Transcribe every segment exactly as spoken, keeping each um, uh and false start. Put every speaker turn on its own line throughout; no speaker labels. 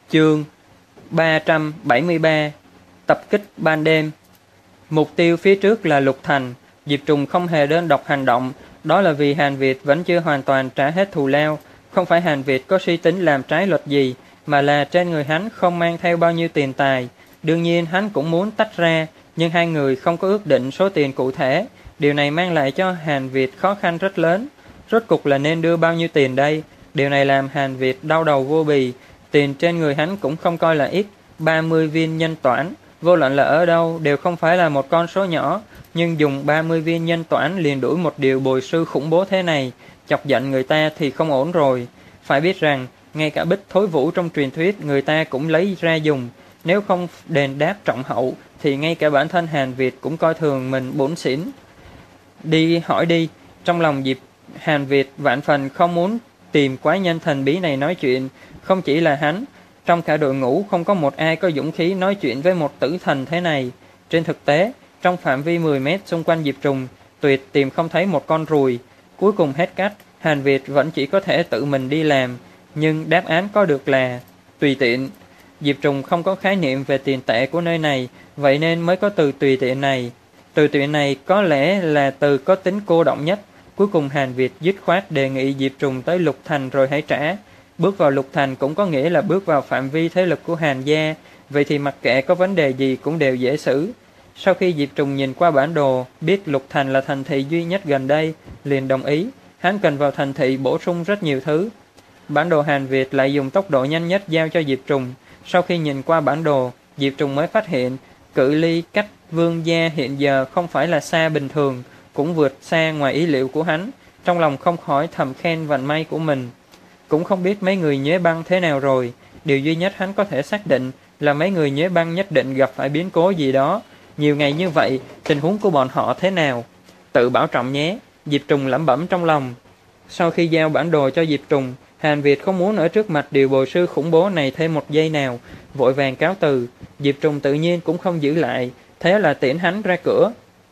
Chương ba trăm bảy mươi ba. Tập kích ban đêm. Mục tiêu phía trước là Lục Thành. Diệp Trùng không hề đơn độc hành động. Đó là vì Hàn Việt vẫn chưa hoàn toàn trả hết thù lao. Không phải Hàn Việt có suy tính làm trái luật gì, mà là trên người hắn không mang theo bao nhiêu tiền tài. Đương nhiên hắn cũng muốn tách ra, nhưng hai người không có ước định số tiền cụ thể. Điều này mang lại cho Hàn Việt khó khăn rất lớn. Rốt cục là nên đưa bao nhiêu tiền đây? Điều này làm Hàn Việt đau đầu vô bì. Tiền trên người hắn cũng không coi là ít, ba mươi viên nhân toản, vô luận là ở đâu đều không phải là một con số nhỏ, nhưng dùng ba mươi viên nhân toản liền đuổi một điều bồi sư khủng bố thế này, chọc giận người ta thì không ổn rồi. Phải biết rằng, ngay cả bích thối vũ trong truyền thuyết người ta cũng lấy ra dùng, nếu không đền đáp trọng hậu thì ngay cả bản thân Hàn Việt cũng coi thường mình bổn xỉn. Đi hỏi đi. Trong lòng Diệp Hàn Việt vạn phần không muốn tìm quái nhân thần bí này nói chuyện. Không chỉ là hắn, trong cả đội ngũ không có một ai có dũng khí nói chuyện với một tử thần thế này. Trên thực tế, trong phạm vi mười mét xung quanh Diệp Trùng, tuyệt tìm không thấy một con ruồi. Cuối cùng hết cách, Hàn Việt vẫn chỉ có thể tự mình đi làm, nhưng đáp án có được là tùy tiện. Diệp Trùng không có khái niệm về tiền tệ của nơi này, vậy nên mới có từ tùy tiện này. Từ tiện này có lẽ là từ có tính cô động nhất. Cuối cùng Hàn Việt dứt khoát đề nghị Diệp Trùng tới Lục Thành rồi hãy trả. Bước vào Lục Thành cũng có nghĩa là bước vào phạm vi thế lực của Hàn gia, vậy thì mặc kệ có vấn đề gì cũng đều dễ xử. Sau khi Diệp Trùng nhìn qua bản đồ, biết Lục Thành là thành thị duy nhất gần đây, liền đồng ý. Hắn cần vào thành thị bổ sung rất nhiều thứ. Bản đồ Hàn Việt lại dùng tốc độ nhanh nhất giao cho Diệp Trùng. Sau khi nhìn qua bản đồ, Diệp Trùng mới phát hiện cự ly cách Vương gia hiện giờ không phải là xa bình thường, cũng vượt xa ngoài ý liệu của hắn. Trong lòng không khỏi thầm khen vận may của mình. Cũng không biết mấy người Nhuế Băng thế nào rồi. Điều duy nhất hắn có thể xác định là mấy người Nhuế Băng nhất định gặp phải biến cố gì đó. Nhiều ngày như vậy, tình huống của bọn họ thế nào? Tự bảo trọng nhé. Diệp Trùng lẩm bẩm trong lòng. Sau khi giao bản đồ cho Diệp Trùng, Hàn Việt không muốn ở trước mặt điều bồi sư khủng bố này thêm một giây nào, vội vàng cáo từ. Diệp Trùng tự nhiên cũng không giữ lại, thế là tiễn hắn ra cửa.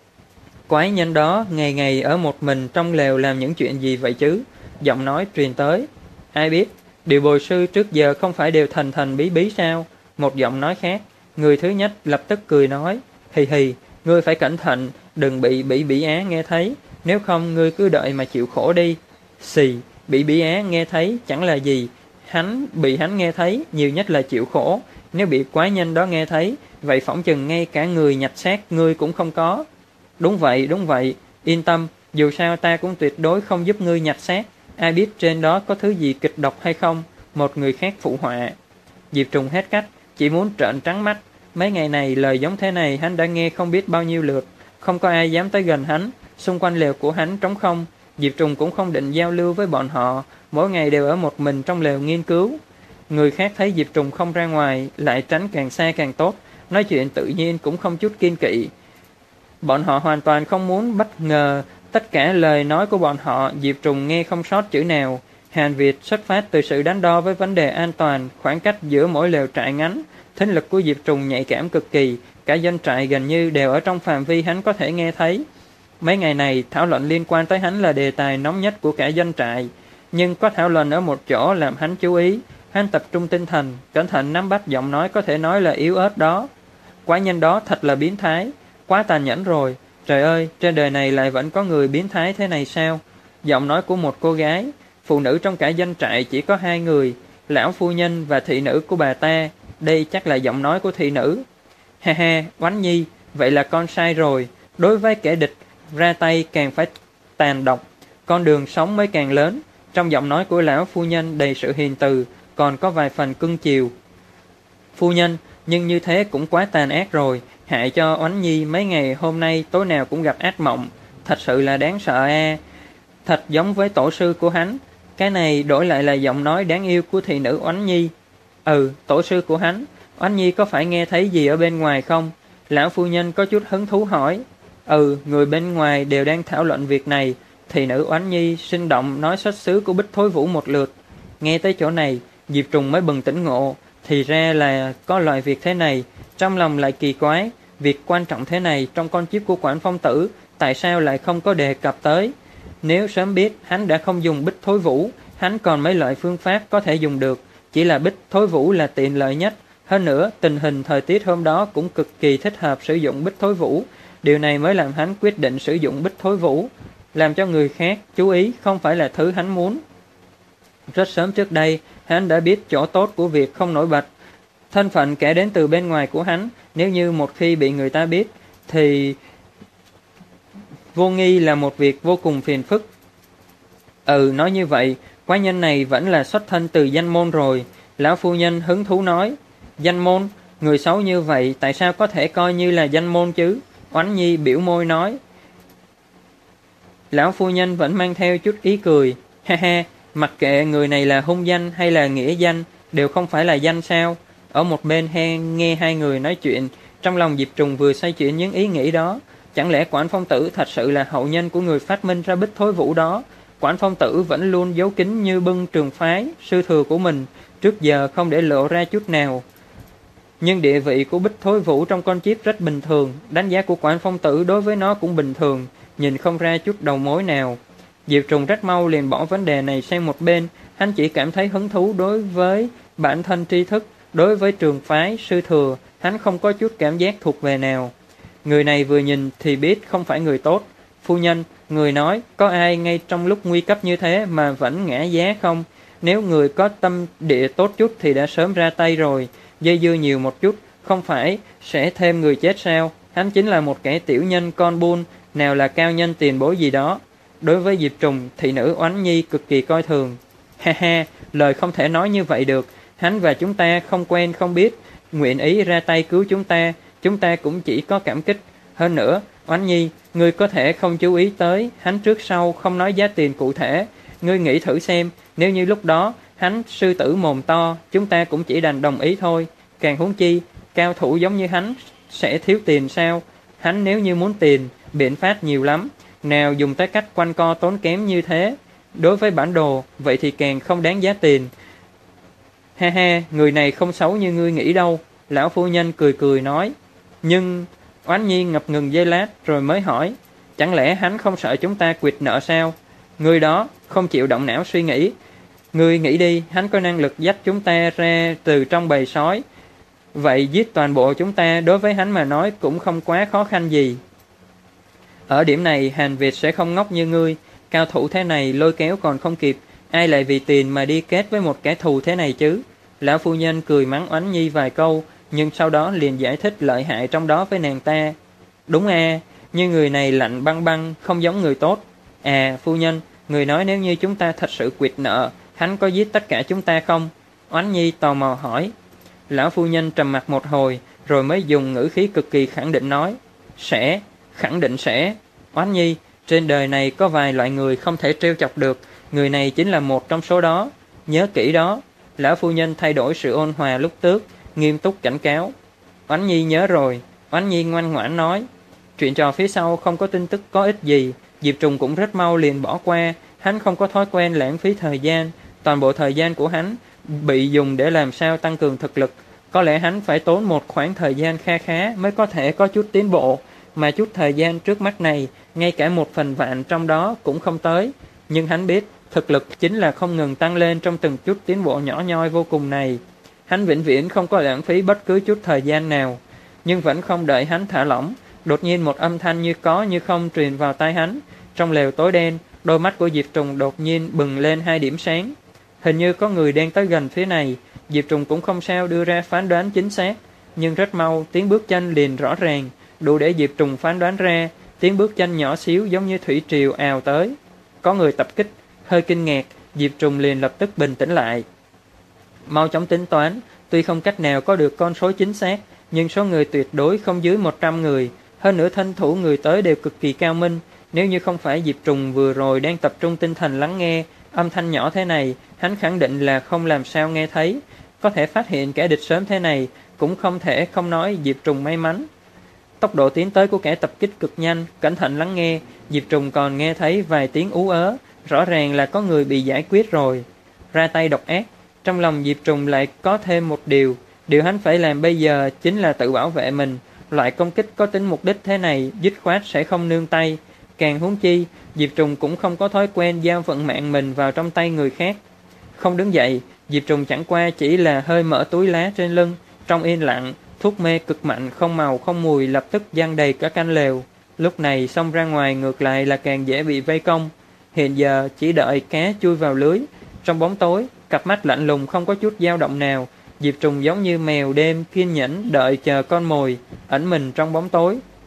Quái nhân đó ngày ngày ở một mình trong lều làm những chuyện gì vậy chứ? Giọng nói truyền tới. Ai biết, điều bồi sư trước giờ không phải đều thần thần bí bí sao? Một giọng nói khác. Người thứ nhất lập tức cười nói. Hì hì, ngươi phải cẩn thận, đừng bị Bỉ Bỉ Á nghe thấy. Nếu không ngươi cứ đợi mà chịu khổ đi. Xì, Bỉ Bỉ Á nghe thấy chẳng là gì. Hắn bị hắn nghe thấy, nhiều nhất là chịu khổ. Nếu bị quái nhân đó nghe thấy, vậy phỏng chừng ngay cả người nhặt xác ngươi cũng không có. Đúng vậy, đúng vậy, yên tâm, dù sao ta cũng tuyệt đối không giúp ngươi nhặt xác. Ai biết trên đó có thứ gì kịch độc hay không? Một người khác phụ họa. Diệp Trùng hết cách, chỉ muốn trợn trắng mắt. Mấy ngày này lời giống thế này hắn đã nghe không biết bao nhiêu lượt. Không có ai dám tới gần hắn. Xung quanh lều của hắn trống không. Diệp Trùng cũng không định giao lưu với bọn họ. Mỗi ngày đều ở một mình trong lều nghiên cứu. Người khác thấy Diệp Trùng không ra ngoài, lại tránh càng xa càng tốt. Nói chuyện tự nhiên cũng không chút kiên kỵ. Bọn họ hoàn toàn không muốn bất ngờ. Tất cả lời nói của bọn họ Diệp Trùng nghe không sót chữ nào. Hàn Việt xuất phát từ sự đắn đo với vấn đề an toàn, khoảng cách giữa mỗi lều trại ngắn. Thính lực của Diệp Trùng nhạy cảm cực kỳ, cả doanh trại gần như đều ở trong phạm vi hắn có thể nghe thấy. Mấy ngày này thảo luận liên quan tới hắn là đề tài nóng nhất của cả doanh trại. Nhưng có thảo luận ở một chỗ làm hắn chú ý. Hắn tập trung tinh thần, cẩn thận nắm bắt giọng nói có thể nói là yếu ớt đó. Quái nhân đó thật là biến thái, quá tàn nhẫn rồi. Trời ơi, trên đời này lại vẫn có người biến thái thế này sao? Giọng nói của một cô gái. Phụ nữ trong cả doanh trại chỉ có hai người, lão phu nhân và thị nữ của bà ta. Đây chắc là giọng nói của thị nữ. Ha ha, Oánh Nhi, vậy là con sai rồi. Đối với kẻ địch, ra tay càng phải tàn độc, con đường sống mới càng lớn. Trong giọng nói của lão phu nhân đầy sự hiền từ, còn có vài phần cưng chiều. Phu nhân, nhưng như thế cũng quá tàn ác rồi. Hại cho Oánh Nhi mấy ngày hôm nay tối nào cũng gặp ác mộng. Thật sự là đáng sợ a. À. Thật giống với tổ sư của hắn. Cái này đổi lại là giọng nói đáng yêu của thị nữ Oánh Nhi. Ừ, tổ sư của hắn. Oánh Nhi có phải nghe thấy gì ở bên ngoài không? Lão phu nhân có chút hứng thú hỏi. Ừ, người bên ngoài đều đang thảo luận việc này. Thị nữ Oánh Nhi sinh động nói xuất xứ của Bích Thối Vũ một lượt. Nghe tới chỗ này, Diệp Trùng mới bừng tỉnh ngộ. Thì ra là có loại việc thế này. Trong lòng lại kỳ quái. Việc quan trọng thế này trong con chip của Quản Phong Tử, tại sao lại không có đề cập tới? Nếu sớm biết hắn đã không dùng Bích Thối Vũ, hắn còn mấy loại phương pháp có thể dùng được. chỉ là Bích Thối Vũ là tiện lợi nhất. Hơn nữa, tình hình thời tiết hôm đó cũng cực kỳ thích hợp sử dụng Bích Thối Vũ. Điều này mới làm hắn quyết định sử dụng Bích Thối Vũ, làm cho người khác chú ý không phải là thứ hắn muốn. Rất sớm trước đây, hắn đã biết chỗ tốt của việc không nổi bật. Thân phận kẻ đến từ bên ngoài của hắn, nếu như một khi bị người ta biết, thì vô nghi là một việc vô cùng phiền phức. Ừ, nói như vậy, quái nhân này vẫn là xuất thân từ danh môn rồi. Lão phu nhân hứng thú nói. Danh môn? Người xấu như vậy tại sao có thể coi như là danh môn chứ? Oánh Nhi biểu môi nói. Lão phu nhân vẫn mang theo chút ý cười. Ha ha, mặc kệ người này là hung danh hay là nghĩa danh, đều không phải là danh sao? Ở một bên he, nghe hai người nói chuyện, trong lòng Diệp Trùng vừa xoay chuyển những ý nghĩ đó. Chẳng lẽ Quản Phong Tử thật sự là hậu nhân của người phát minh ra Bích Thối Vũ đó? Quản Phong Tử vẫn luôn giấu kín như bưng trường phái, sư thừa của mình, trước giờ không để lộ ra chút nào. Nhưng địa vị của Bích Thối Vũ trong con chip rất bình thường, đánh giá của Quản Phong Tử đối với nó cũng bình thường, nhìn không ra chút đầu mối nào. Diệp Trùng rất mau liền bỏ vấn đề này sang một bên, hắn chỉ cảm thấy hứng thú đối với bản thân tri thức, đối với trường phái, sư thừa, hắn không có chút cảm giác thuộc về nào. Người này vừa nhìn thì biết không phải người tốt. Phu nhân, người nói, có ai ngay trong lúc nguy cấp như thế mà vẫn ngã giá không? Nếu người có tâm địa tốt chút thì đã sớm ra tay rồi, dây dưa nhiều một chút, không phải sẽ thêm người chết sao? Hắn chính là một kẻ tiểu nhân con buôn, nào là cao nhân tiền bối gì đó. Đối với Diệp Trùng, thị nữ Oánh Nhi cực kỳ coi thường. Ha ha, lời không thể nói như vậy được, hắn và chúng ta không quen không biết, nguyện ý ra tay cứu chúng ta, chúng ta cũng chỉ có cảm kích. Hơn nữa, Oánh Nhi, ngươi có thể không chú ý tới, hắn trước sau không nói giá tiền cụ thể. Ngươi nghĩ thử xem, nếu như lúc đó, hắn sư tử mồm to, chúng ta cũng chỉ đành đồng ý thôi. Càng huống chi, cao thủ giống như hắn sẽ thiếu tiền sao? Hắn nếu như muốn tiền, biện pháp nhiều lắm, nào dùng tới cách quanh co tốn kém như thế. Đối với bản đồ, vậy thì càng không đáng giá tiền. Ha ha, người này không xấu như ngươi nghĩ đâu. Lão phu nhân cười cười nói. Nhưng Oánh Nhi ngập ngừng giây lát rồi mới hỏi, chẳng lẽ hắn không sợ chúng ta quyệt nợ sao? Người đó không chịu động não suy nghĩ. Ngươi nghĩ đi, hắn có năng lực dắt chúng ta ra từ trong bầy sói, vậy giết toàn bộ chúng ta đối với hắn mà nói cũng không quá khó khăn gì. Ở điểm này Hàn Việt sẽ không ngốc như ngươi. Cao thủ thế này lôi kéo còn không kịp, ai lại vì tiền mà đi kết với một kẻ thù thế này chứ? Lão phu nhân cười mắng Oánh Nhi vài câu, nhưng sau đó liền giải thích lợi hại trong đó với nàng ta. Đúng à, như người này lạnh băng băng, không giống người tốt. À phu nhân, người nói nếu như chúng ta thật sự quyệt nợ, hắn có giết tất cả chúng ta không? Oánh Nhi tò mò hỏi. Lão phu nhân trầm mặt một hồi, rồi mới dùng ngữ khí cực kỳ khẳng định nói. Sẽ, khẳng định sẽ. Oánh Nhi, trên đời này có vài loại người không thể trêu chọc được, người này chính là một trong số đó. Nhớ kỹ đó. Lão phu nhân thay đổi sự ôn hòa lúc trước, nghiêm túc cảnh cáo. Oánh Nhi nhớ rồi. Oánh Nhi ngoan ngoãn nói. Chuyện trò phía sau không có tin tức có ích gì, Diệp Trùng cũng rất mau liền bỏ qua. Hắn không có thói quen lãng phí thời gian, toàn bộ thời gian của hắn bị dùng để làm sao tăng cường thực lực. Có lẽ hắn phải tốn một khoảng thời gian kha khá mới có thể có chút tiến bộ, mà chút thời gian trước mắt này, ngay cả một phần vạn trong đó cũng không tới. Nhưng hắn biết, thực lực chính là không ngừng tăng lên trong từng chút tiến bộ nhỏ nhoi vô cùng này. Hắn vĩnh viễn không có lãng phí bất cứ chút thời gian nào. Nhưng vẫn không đợi hắn thả lỏng, đột nhiên một âm thanh như có như không truyền vào tai hắn. Trong lều tối đen, đôi mắt của Diệp Trùng đột nhiên bừng lên hai điểm sáng. Hình như có người đang tới gần phía này. Diệp Trùng cũng không sao đưa ra phán đoán chính xác, nhưng rất mau tiếng bước chân liền rõ ràng, đủ để Diệp Trùng phán đoán ra. Tiếng bước chân nhỏ xíu giống như thủy triều ào tới. Có người tập kích. Hơi kinh ngạc, Diệp Trùng liền lập tức bình tĩnh lại. Mau chóng tính toán, tuy không cách nào có được con số chính xác, nhưng số người tuyệt đối không dưới một trăm người. Hơn nữa thân thủ người tới đều cực kỳ cao minh. Nếu như không phải Diệp Trùng vừa rồi đang tập trung tinh thần lắng nghe, âm thanh nhỏ thế này, hắn khẳng định là không làm sao nghe thấy. Có thể phát hiện kẻ địch sớm thế này, cũng không thể không nói Diệp Trùng may mắn. Tốc độ tiến tới của kẻ tập kích cực nhanh, cẩn thận lắng nghe, Diệp Trùng còn nghe thấy vài tiếng ú ớ, rõ ràng là có người bị giải quyết rồi. Ra tay độc ác, trong lòng Diệp Trùng lại có thêm một điều, điều hắn phải làm bây giờ chính là tự bảo vệ mình. Loại công kích có tính mục đích thế này, dứt khoát sẽ không nương tay. Càng huống chi, Diệp Trùng cũng không có thói quen giao vận mạng mình vào trong tay người khác. Không đứng dậy, Diệp Trùng chẳng qua chỉ là hơi mở túi lá trên lưng, trong yên lặng, thuốc mê cực mạnh không màu không mùi lập tức giăng đầy cả canh lều. Lúc này xông ra ngoài ngược lại là càng dễ bị vây công. Hiện giờ chỉ đợi cá chui vào lưới. Trong bóng tối, cặp mắt lạnh lùng không có chút dao động nào. Diệp Trùng giống như mèo đêm kiên nhẫn đợi chờ con mồi, ẩn mình trong bóng tối.